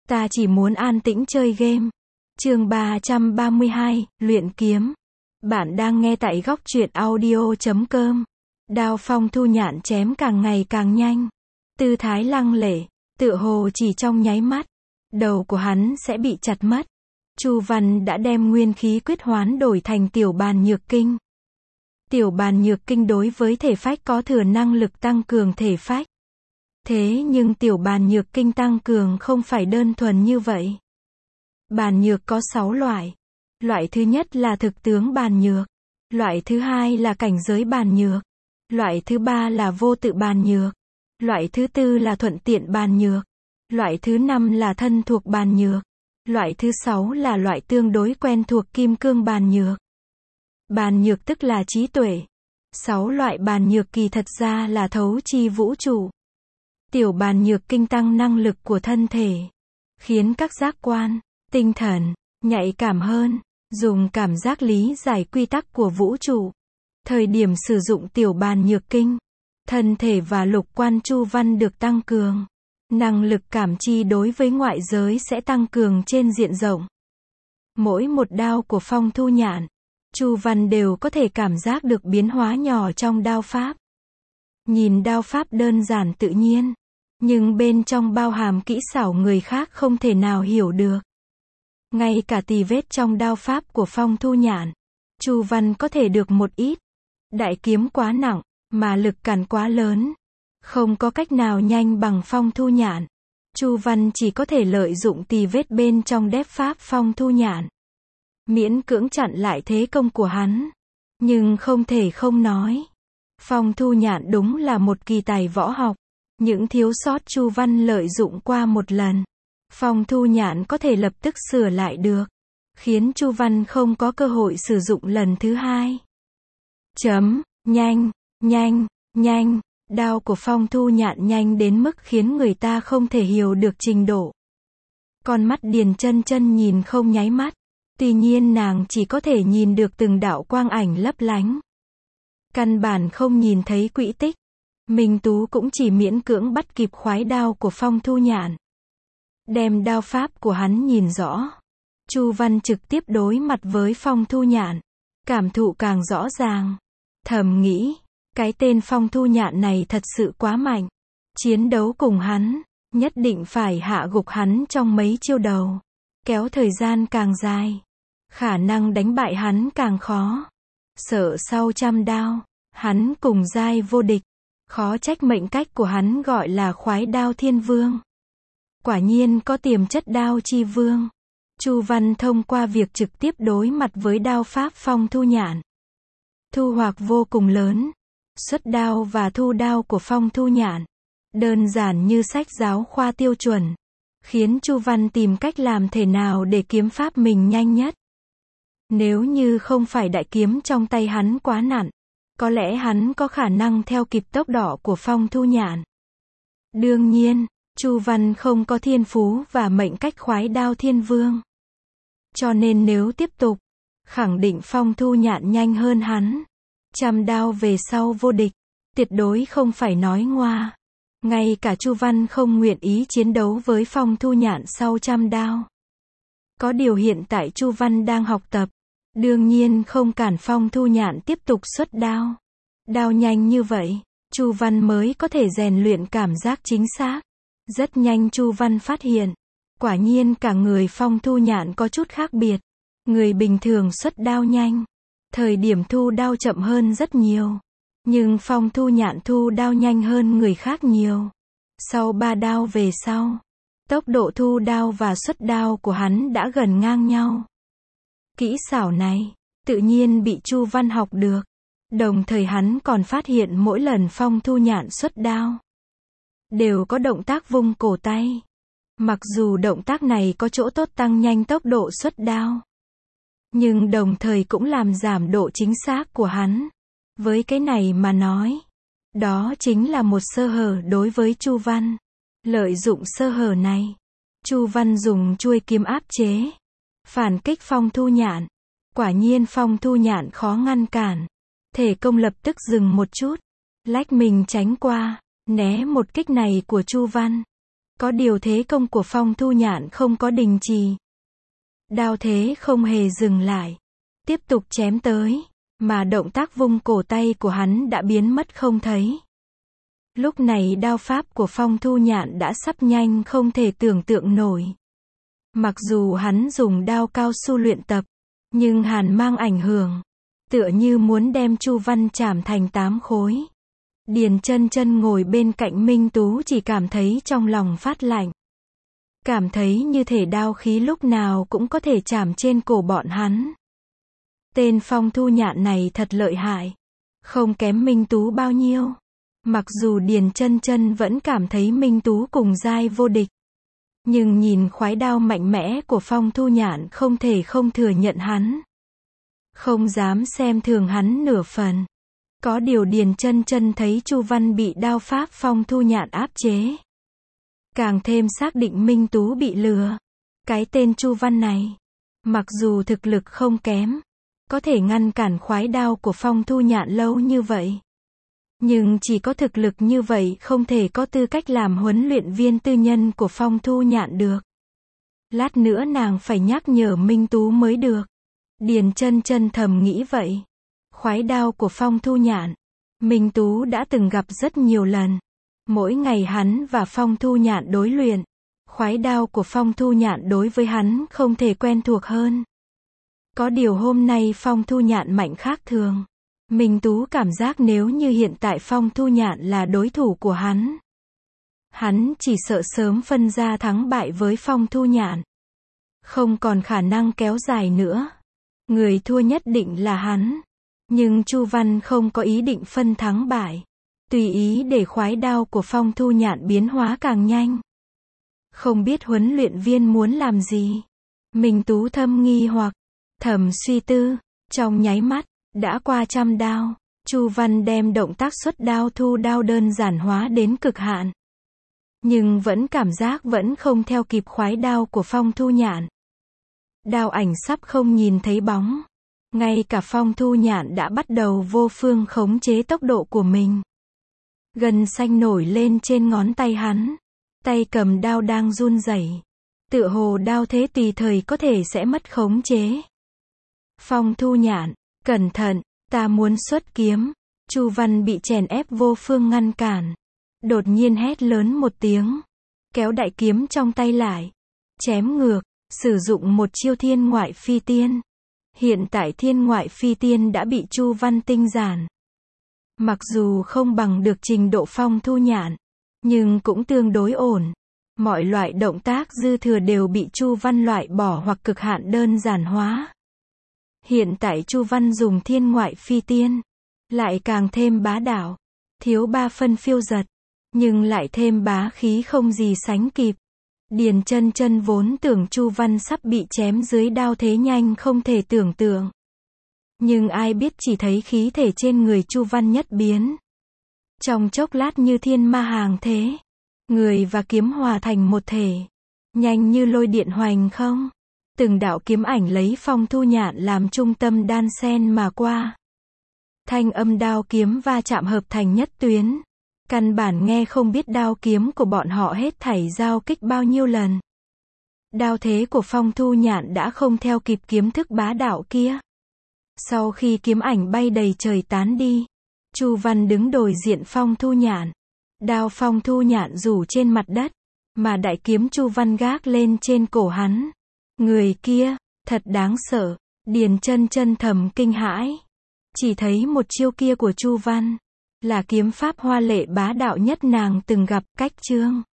Ta chỉ muốn an tĩnh chơi game. Chương 332, luyện kiếm. Bạn đang nghe tại góc truyện audio.com. Đao Phong Thu Nhạn chém càng ngày càng nhanh. Tư thái lăng lệ, tựa hồ chỉ trong nháy mắt, đầu của hắn sẽ bị chặt mất. Chu Văn đã đem nguyên khí quyết hoán đổi thành tiểu bàn nhược kinh. Tiểu bàn nhược kinh đối với thể phách có thừa năng lực tăng cường thể phách. Thế nhưng tiểu bàn nhược kinh tăng cường không phải đơn thuần như vậy. Bàn nhược có 6 loại. Loại thứ nhất là thực tướng bàn nhược. Loại thứ hai là cảnh giới bàn nhược. Loại thứ ba là vô tự bàn nhược. Loại thứ tư là thuận tiện bàn nhược. Loại thứ năm là thân thuộc bàn nhược. Loại thứ 6 là loại tương đối quen thuộc kim cương bàn nhược. Bàn nhược tức là trí tuệ. 6 loại bàn nhược kỳ thật ra là thấu chi vũ trụ. Tiểu bàn nhược kinh tăng năng lực của thân thể, khiến các giác quan, tinh thần, nhạy cảm hơn, dùng cảm giác lý giải quy tắc của vũ trụ. Thời điểm sử dụng tiểu bàn nhược kinh, thân thể và lục quan Chu Văn được tăng cường. Năng lực cảm chi đối với ngoại giới sẽ tăng cường trên diện rộng. Mỗi một đao của Phong Thu Nhạn, Chu Văn đều có thể cảm giác được biến hóa nhỏ trong đao pháp. Nhìn đao pháp đơn giản tự nhiên, nhưng bên trong bao hàm kỹ xảo người khác không thể nào hiểu được. Ngay cả tì vết trong đao pháp của Phong Thu Nhạn, Chu Văn có thể được một ít. Đại kiếm quá nặng, mà lực cản quá lớn, không có cách nào nhanh bằng Phong Thu Nhạn. Chu Văn chỉ có thể lợi dụng tì vết bên trong đép pháp Phong Thu Nhạn, miễn cưỡng chặn lại thế công của hắn. Nhưng không thể không nói, Phong Thu Nhạn đúng là một kỳ tài võ học. Những thiếu sót Chu Văn lợi dụng qua một lần, Phong Thu Nhạn có thể lập tức sửa lại được, khiến Chu Văn không có cơ hội sử dụng lần thứ hai. Nhanh, nhanh, nhanh, đao của Phong Thu Nhạn nhanh đến mức khiến người ta không thể hiểu được trình độ. Con mắt Điền Chân Chân nhìn không nháy mắt, tuy nhiên nàng chỉ có thể nhìn được từng đạo quang ảnh lấp lánh. Căn bản không nhìn thấy quỹ tích. Minh Tú cũng chỉ miễn cưỡng bắt kịp khoái đao của Phong Thu Nhạn. Đem đao pháp của hắn nhìn rõ. Chu Văn trực tiếp đối mặt với Phong Thu Nhạn, cảm thụ càng rõ ràng. Thầm nghĩ, cái tên Phong Thu Nhạn này thật sự quá mạnh. Chiến đấu cùng hắn, nhất định phải hạ gục hắn trong mấy chiêu đầu. Kéo thời gian càng dài, khả năng đánh bại hắn càng khó. Sợ sau 100 đao, hắn cùng giai vô địch. Khó trách mệnh cách của hắn gọi là khoái đao thiên vương. Quả nhiên có tiềm chất đao chi vương. Chu Văn thông qua việc trực tiếp đối mặt với đao pháp Phong Thu Nhạn, thu hoạch vô cùng lớn. Xuất đao và thu đao của Phong Thu Nhạn, đơn giản như sách giáo khoa tiêu chuẩn, khiến Chu Văn tìm cách làm thế nào để kiếm pháp mình nhanh nhất. Nếu như không phải đại kiếm trong tay hắn quá nặng, có lẽ hắn có khả năng theo kịp tốc độ của Phong Thu Nhạn. Đương nhiên, Chu Văn không có thiên phú và mệnh cách khoái đao thiên vương. Cho nên nếu tiếp tục, khẳng định Phong Thu Nhạn nhanh hơn hắn. 100 đao về sau vô địch, tuyệt đối không phải nói ngoa. Ngay cả Chu Văn không nguyện ý chiến đấu với Phong Thu Nhạn sau 100 đao. Có điều hiện tại Chu Văn đang học tập, đương nhiên không cản Phong Thu Nhạn tiếp tục xuất đao. Đao nhanh như vậy, Chu Văn mới có thể rèn luyện cảm giác chính xác. Rất nhanh Chu Văn phát hiện, quả nhiên cả người Phong Thu Nhạn có chút khác biệt. Người bình thường xuất đao nhanh, thời điểm thu đao chậm hơn rất nhiều. Nhưng Phong Thu Nhạn thu đao nhanh hơn người khác nhiều. Sau 3 đao về sau, tốc độ thu đao và xuất đao của hắn đã gần ngang nhau. Kỹ xảo này, tự nhiên bị Chu Văn học được. Đồng thời hắn còn phát hiện mỗi lần Phong Thu Nhạn xuất đao, đều có động tác vung cổ tay. Mặc dù động tác này có chỗ tốt tăng nhanh tốc độ xuất đao, nhưng đồng thời cũng làm giảm độ chính xác của hắn. Với cái này mà nói, đó chính là một sơ hở đối với Chu Văn. Lợi dụng sơ hở này, Chu Văn dùng chuôi kiếm áp chế, phản kích Phong Thu Nhạn. Quả nhiên Phong Thu Nhạn khó ngăn cản. Thể công lập tức dừng một chút, lách mình tránh qua, né một kích này của Chu Văn. Có điều thế công của Phong Thu Nhạn không có đình trì. Đao thế không hề dừng lại. Tiếp tục chém tới. Mà động tác vung cổ tay của hắn đã biến mất không thấy. Lúc này đao pháp của Phong Thu Nhạn đã sắp nhanh không thể tưởng tượng nổi. Mặc dù hắn dùng đao cao su luyện tập, nhưng hàn mang ảnh hưởng. Tựa như muốn đem Chu Văn chảm thành 8 khối. Điền Chân Chân ngồi bên cạnh Minh Tú chỉ cảm thấy trong lòng phát lạnh. Cảm thấy như thể đao khí lúc nào cũng có thể chạm trên cổ bọn hắn. Tên Phong Thu Nhạn này thật lợi hại. Không kém Minh Tú bao nhiêu. Mặc dù Điền Chân Chân vẫn cảm thấy Minh Tú cùng giai vô địch. Nhưng nhìn khoái đao mạnh mẽ của Phong Thu Nhạn không thể không thừa nhận hắn. Không dám xem thường hắn nửa phần. Có điều Điền Chân Chân thấy Chu Văn bị đao pháp Phong Thu Nhạn áp chế. Càng thêm xác định Minh Tú bị lừa. Cái tên Chu Văn này, mặc dù thực lực không kém, có thể ngăn cản khoái đao của Phong Thu Nhạn lâu như vậy. Nhưng chỉ có thực lực như vậy không thể có tư cách làm huấn luyện viên tư nhân của Phong Thu Nhạn được. Lát nữa nàng phải nhắc nhở Minh Tú mới được. Điền Chân Chân thầm nghĩ vậy. Khoái đao của Phong Thu Nhạn, Minh Tú đã từng gặp rất nhiều lần. Mỗi ngày hắn và Phong Thu Nhạn đối luyện. Khoái đao của Phong Thu Nhạn đối với hắn không thể quen thuộc hơn. Có điều hôm nay Phong Thu Nhạn mạnh khác thường. Minh Tú cảm giác nếu như hiện tại Phong Thu Nhạn là đối thủ của hắn chỉ sợ sớm phân ra thắng bại với Phong Thu Nhạn. Không còn khả năng kéo dài nữa. Người thua nhất định là hắn. Nhưng Chu Văn không có ý định phân thắng bại. Tùy ý để khoái đao của Phong Thu Nhạn biến hóa càng nhanh. Không biết huấn luyện viên muốn làm gì. Minh Tú thầm nghi hoặc thầm suy tư. Trong nháy mắt, đã qua 100 đao. Chu Văn đem động tác xuất đao thu đao đơn giản hóa đến cực hạn. Nhưng vẫn cảm giác vẫn không theo kịp khoái đao của Phong Thu Nhạn. Đao ảnh sắp không nhìn thấy bóng. Ngay cả Phong Thu Nhạn đã bắt đầu vô phương khống chế tốc độ của mình. Gân xanh nổi lên trên ngón tay hắn. Tay cầm đao đang run rẩy. Tựa hồ đao thế tùy thời có thể sẽ mất khống chế. Phong Thu Nhạn, cẩn thận, ta muốn xuất kiếm. Chu Văn bị chèn ép vô phương ngăn cản. Đột nhiên hét lớn một tiếng. Kéo đại kiếm trong tay lại. Chém ngược, sử dụng một chiêu thiên ngoại phi tiên. Hiện tại thiên ngoại phi tiên đã bị Chu Văn tinh giản. Mặc dù không bằng được trình độ Phong Thu Nhạn, nhưng cũng tương đối ổn. Mọi loại động tác dư thừa đều bị Chu Văn loại bỏ hoặc cực hạn đơn giản hóa. Hiện tại Chu Văn dùng thiên ngoại phi tiên, lại càng thêm bá đạo, thiếu 3 phân phiêu giật, nhưng lại thêm bá khí không gì sánh kịp. Điền Chân Chân vốn tưởng Chu Văn sắp bị chém dưới đao thế nhanh không thể tưởng tượng. Nhưng ai biết chỉ thấy khí thể trên người Chu Văn nhất biến. Trong chốc lát như thiên ma hàng thế. Người và kiếm hòa thành một thể. Nhanh như lôi điện hoành không. Từng đạo kiếm ảnh lấy Phong Thu Nhạn làm trung tâm đan xen mà qua. Thanh âm đao kiếm va chạm hợp thành nhất tuyến. Căn bản nghe không biết đao kiếm của bọn họ hết thảy giao kích bao nhiêu lần. Đao thế của Phong Thu Nhạn đã không theo kịp kiếm thức bá đạo kia. Sau khi kiếm ảnh bay đầy trời tán đi, Chu Văn đứng đối diện Phong Thu Nhạn. Đao Phong Thu Nhạn rủ trên mặt đất, mà đại kiếm Chu Văn gác lên trên cổ hắn. Người kia, thật đáng sợ. Điền Chân Chân thầm kinh hãi. Chỉ thấy một chiêu kia của Chu Văn, là kiếm pháp hoa lệ bá đạo nhất nàng từng gặp. Cách chương